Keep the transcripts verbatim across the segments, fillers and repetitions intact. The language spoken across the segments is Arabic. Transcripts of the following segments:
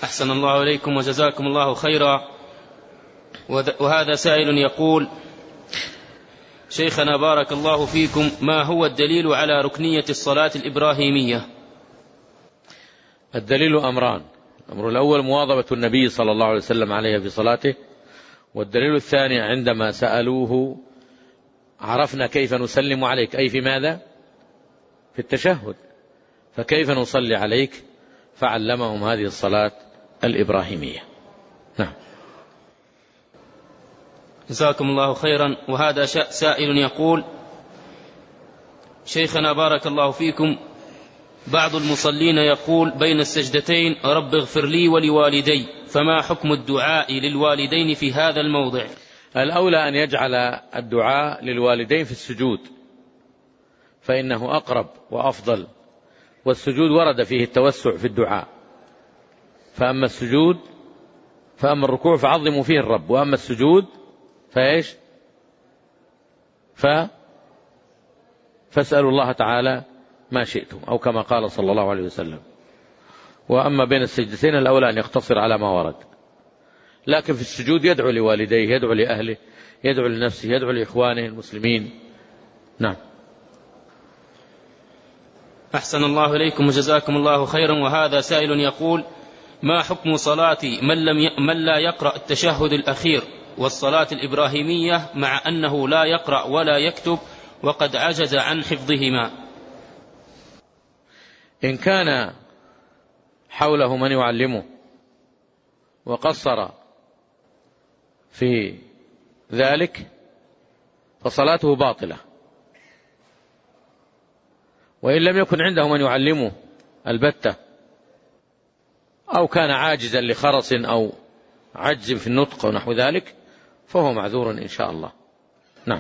أحسن الله إليكم وجزاكم الله خيرا. وهذا سائل يقول: شيخنا بارك الله فيكم، ما هو الدليل على ركنية الصلاة الإبراهيمية؟ الدليل أمران: الأمر الأول مواظبة النبي صلى الله عليه وسلم عليها في صلاته، والدليل الثاني عندما سألوه: عرفنا كيف نسلم عليك، أي في ماذا؟ في التشهد، فكيف نصلي عليك؟ فعلمهم هذه الصلاة الإبراهيمية. نعم. جزاكم الله خيرا. وهذا سائل يقول: شيخنا بارك الله فيكم، بعض المصلين يقول بين السجدتين: رب اغفر لي ولوالدي، فما حكم الدعاء للوالدين في هذا الموضع؟ الأولى أن يجعل الدعاء للوالدين في السجود، فإنه أقرب وأفضل، والسجود ورد فيه التوسع في الدعاء، فأما السجود فأما الركوع فعظموا فيه الرب، وأما السجود فإيش؟ ف فاسألوا الله تعالى ما شئتم، أو كما قال صلى الله عليه وسلم. وأما بين السجدتين الأولى أن يقتصر على ما ورد، لكن في السجود يدعو لوالديه، يدعو لأهله، يدعو لنفسه، يدعو لإخوانه المسلمين. نعم. أحسن الله إليكم وجزاكم الله خيرا. وهذا سائل يقول: ما حكم صلاة من, لم ي... من لا يقرأ التشهد الأخير والصلاة الإبراهيمية مع أنه لا يقرأ ولا يكتب وقد عجز عن حفظهما؟ إن كان حوله من يعلمه وقصر في ذلك فصلاته باطلة، وإن لم يكن عنده من يعلمه البتة، أو كان عاجزا لخرص أو عجز في النطق ونحو ذلك، فهو معذور إن شاء الله. نعم.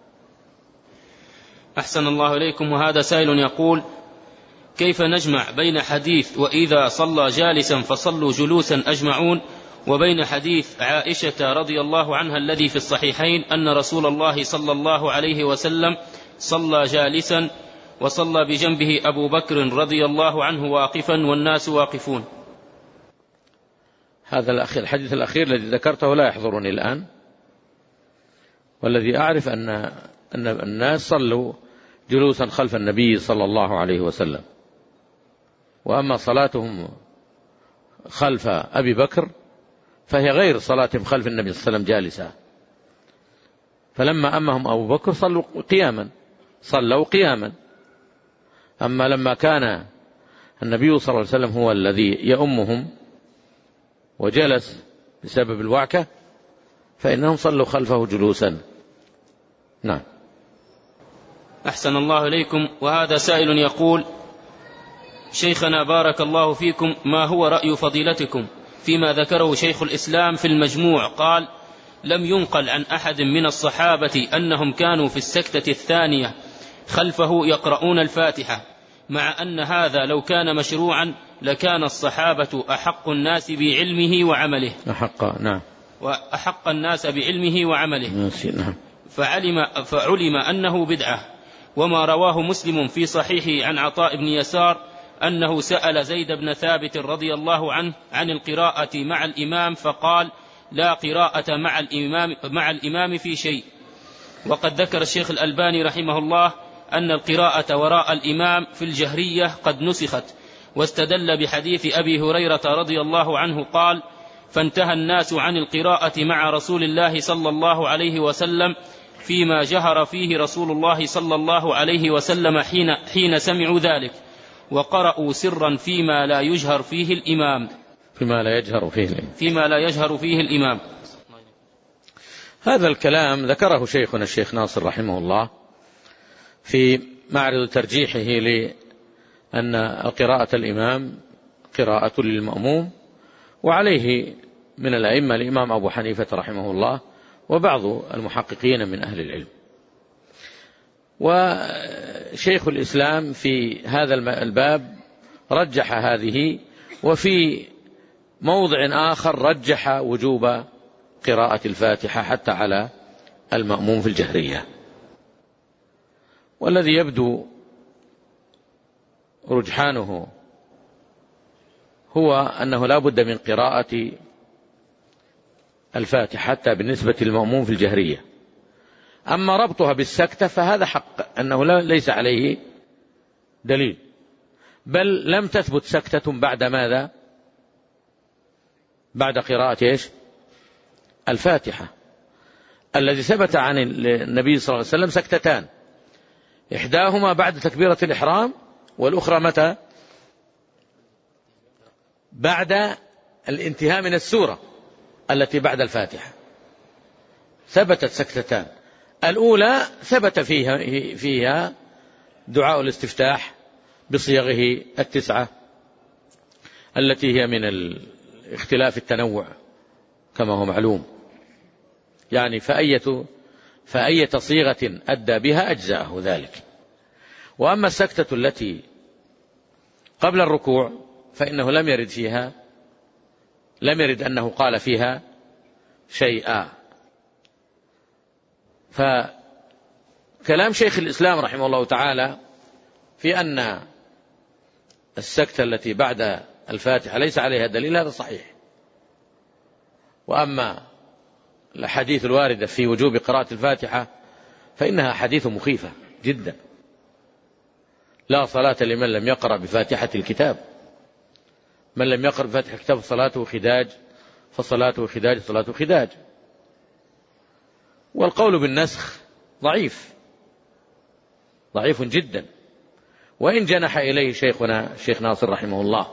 أحسن الله إليكم. وهذا سائل يقول: كيف نجمع بين حديث وإذا صلى جالسا فصلوا جلوسا أجمعون، وبين حديث عائشة رضي الله عنها الذي في الصحيحين أن رسول الله صلى الله عليه وسلم صلى جالسا وصلى بجنبه أبو بكر رضي الله عنه واقفا والناس واقفون؟ هذا الحديث الأخير الذي ذكرته لا يحضرني الآن، والذي أعرف أن أن الناس صلوا جلوسا خلف النبي صلى الله عليه وسلم، وأما صلاتهم خلف أبي بكر فهي غير صلاتهم خلف النبي صلى الله عليه وسلم جالسا، فلما أمهم أبو بكر صلوا قياما صلوا قياما أما لما كان النبي صلى الله عليه وسلم هو الذي يؤمهم وجلس بسبب الوعكة فإنهم صلوا خلفه جلوسا. نعم. أحسن الله إليكم. وهذا سائل يقول: شيخنا بارك الله فيكم، ما هو رأي فضيلتكم فيما ذكره شيخ الإسلام في المجموع؟ قال: لم ينقل عن أحد من الصحابة أنهم كانوا في السكتة الثانية خلفه يقرؤون الفاتحة، مع أن هذا لو كان مشروعا لكان الصحابة أحق الناس بعلمه وعمله. أحق نعم وأحق الناس بعلمه وعمله. نعم. فعلم, فعلم أنه بدعة. وما رواه مسلم في صحيحه عن عطاء بن يسار أنه سأل زيد بن ثابت رضي الله عنه عن القراءة مع الإمام فقال: لا قراءة مع الإمام, مع الإمام في شيء. وقد ذكر الشيخ الألباني رحمه الله أن القراءة وراء الإمام في الجهرية قد نسخت، واستدل بحديث أبي هريرة رضي الله عنه قال: فانتهى الناس عن القراءة مع رسول الله صلى الله عليه وسلم فيما جهر فيه رسول الله صلى الله عليه وسلم حين, حين سمعوا ذلك، وقرأوا سرا فيما لا يجهر فيه الإمام فيما لا يجهر فيه الإمام فيما لا يجهر فيه الإمام. هذا الكلام ذكره شيخنا الشيخ ناصر رحمه الله في معرض ترجيحه لأن قراءة الإمام قراءة للمأموم، وعليه من الأئمة الإمام أبو حنيفة رحمه الله وبعض المحققين من أهل العلم. وشيخ الإسلام في هذا الباب رجح هذه، وفي موضع آخر رجح وجوب قراءة الفاتحة حتى على المأموم في الجهرية. والذي يبدو رجحانه هو أنه لا بد من قراءة الفاتحة حتى بالنسبة للمأموم في الجهرية. أما ربطها بالسكتة فهذا حق أنه ليس عليه دليل، بل لم تثبت سكتة بعد ماذا؟ بعد قراءة إيش؟ الفاتحة. الذي ثبت عن النبي صلى الله عليه وسلم سكتتان، إحداهما بعد تكبيرة الإحرام، والأخرى متى؟ بعد الانتهاء من السورة التي بعد الفاتحة ثبتت سكتتان. الأولى ثبت فيها, فيها دعاء الاستفتاح بصيغه التسعة التي هي من الاختلاف التنوع كما هو معلوم، يعني فأية, فأية صيغة أدى بها أجزاءه ذلك. وأما السكتة التي قبل الركوع فإنه لم يرد فيها لم يرد أنه قال فيها شيئا. فكلام شيخ الإسلام رحمه الله تعالى في أن السكتة التي بعد الفاتحة ليس عليها دليل هذا صحيح. وأما الحديث الواردة في وجوب قراءة الفاتحة فإنها حديث مخيفة جدا. لا صلاة لمن لم يقرأ بفاتحة الكتاب، من لم يقرأ بفاتحة الكتاب صلاته خداج، فصلاته خداج صلاته خداج. والقول بالنسخ ضعيف ضعيف جدا، وإن جنح إليه شيخنا الشيخ ناصر رحمه الله.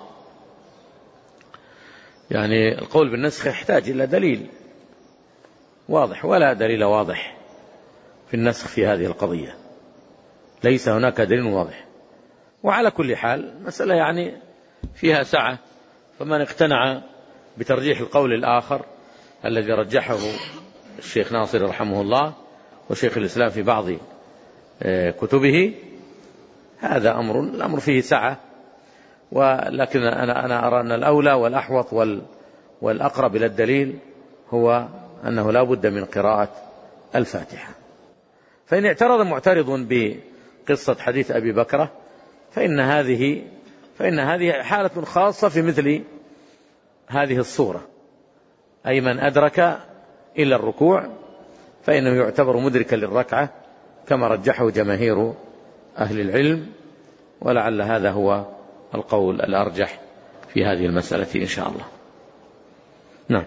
يعني القول بالنسخ يحتاج إلى دليل واضح، ولا دليل واضح في النسخ في هذه القضية، ليس هناك دليل واضح. وعلى كل حال مسألة يعني فيها سعة، فمن اقتنع بترجيح القول الآخر الذي رجحه الشيخ ناصر رحمه الله وشيخ الإسلام في بعض كتبه هذا أمر الأمر فيه سعة. ولكن أنا أنا أرى أن الأولى والأحوط والأقرب إلى الدليل هو أنه لا بد من قراءة الفاتحة. فإن اعترض معترض بقصة حديث أبي بكرة فإن هذه فإن هذه حالة خاصة في مثل هذه الصورة، أي من أدرك إلى الركوع فإنه يعتبر مدركا للركعة كما رجحه جماهير أهل العلم، ولعل هذا هو القول الأرجح في هذه المسألة إن شاء الله. نعم.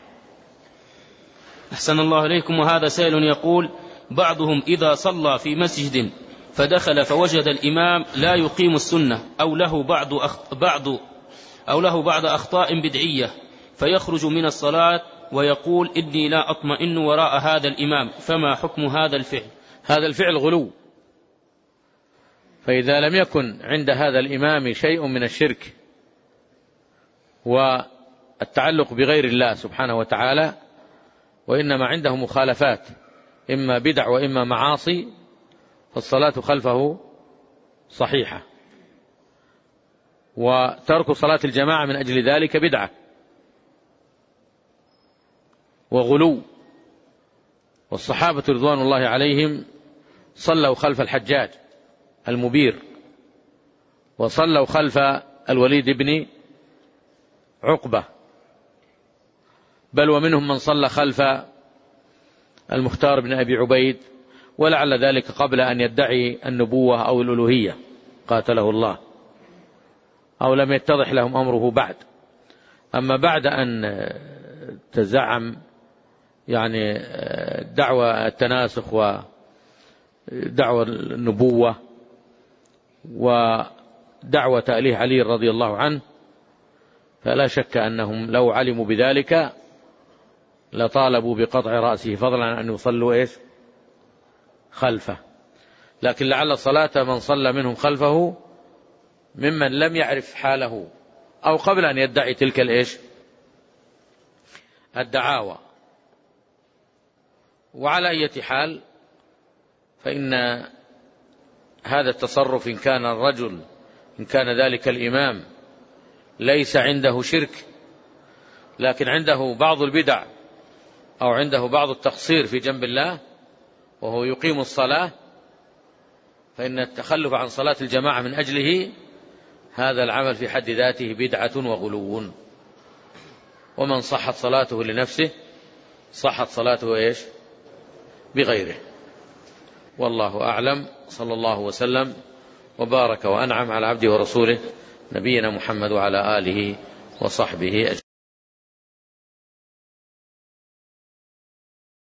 أحسن الله إليكم. وهذا سائل يقول: بعضهم إذا صلى في مسجد فدخل فوجد الإمام لا يقيم السنة أو له بعض أخط... بعض أو له بعض أخطاء بدعية فيخرج من الصلاة ويقول: إني لا أطمئن وراء هذا الإمام، فما حكم هذا الفعل؟ هذا الفعل غلو، فإذا لم يكن عند هذا الإمام شيء من الشرك والتعلق بغير الله سبحانه وتعالى، وإنما عنده مخالفات إما بدع وإما معاصي، فالصلاة خلفه صحيحة، وترك صلاة الجماعة من أجل ذلك بدعة وغلو. والصحابة رضوان الله عليهم صلوا خلف الحجاج المبير، وصلوا خلف الوليد بن عقبة، بل ومنهم من صلى خلف المختار بن أبي عبيد، ولعل ذلك قبل أن يدعي النبوة أو الألوهية قاتله الله، أو لم يتضح لهم أمره بعد. أما بعد أن تزعم يعني دعوة التناسخ ودعوة النبوة ودعوة تأليه علي رضي الله عنه، فلا شك أنهم لو علموا بذلك لطالبوا بقطع رأسه، فضلا عن أن يصلوا إيش خلفه. لكن لعل صلاة من صلى منهم خلفه ممن لم يعرف حاله أو قبل أن يدعي تلك الإيش الدعاوى. وعلى أي حال فإن هذا التصرف إن كان الرجل إن كان ذلك الإمام ليس عنده شرك لكن عنده بعض البدع أو عنده بعض التقصير في جنب الله وهو يقيم الصلاة، فإن التخلف عن صلاة الجماعة من أجله هذا العمل في حد ذاته بدعة وغلو، ومن صحت صلاته لنفسه صحت صلاته إيش بغيره. والله أعلم. صلى الله وسلم وبارك وأنعم على عبده ورسوله نبينا محمد وعلى آله وصحبه أجمعين.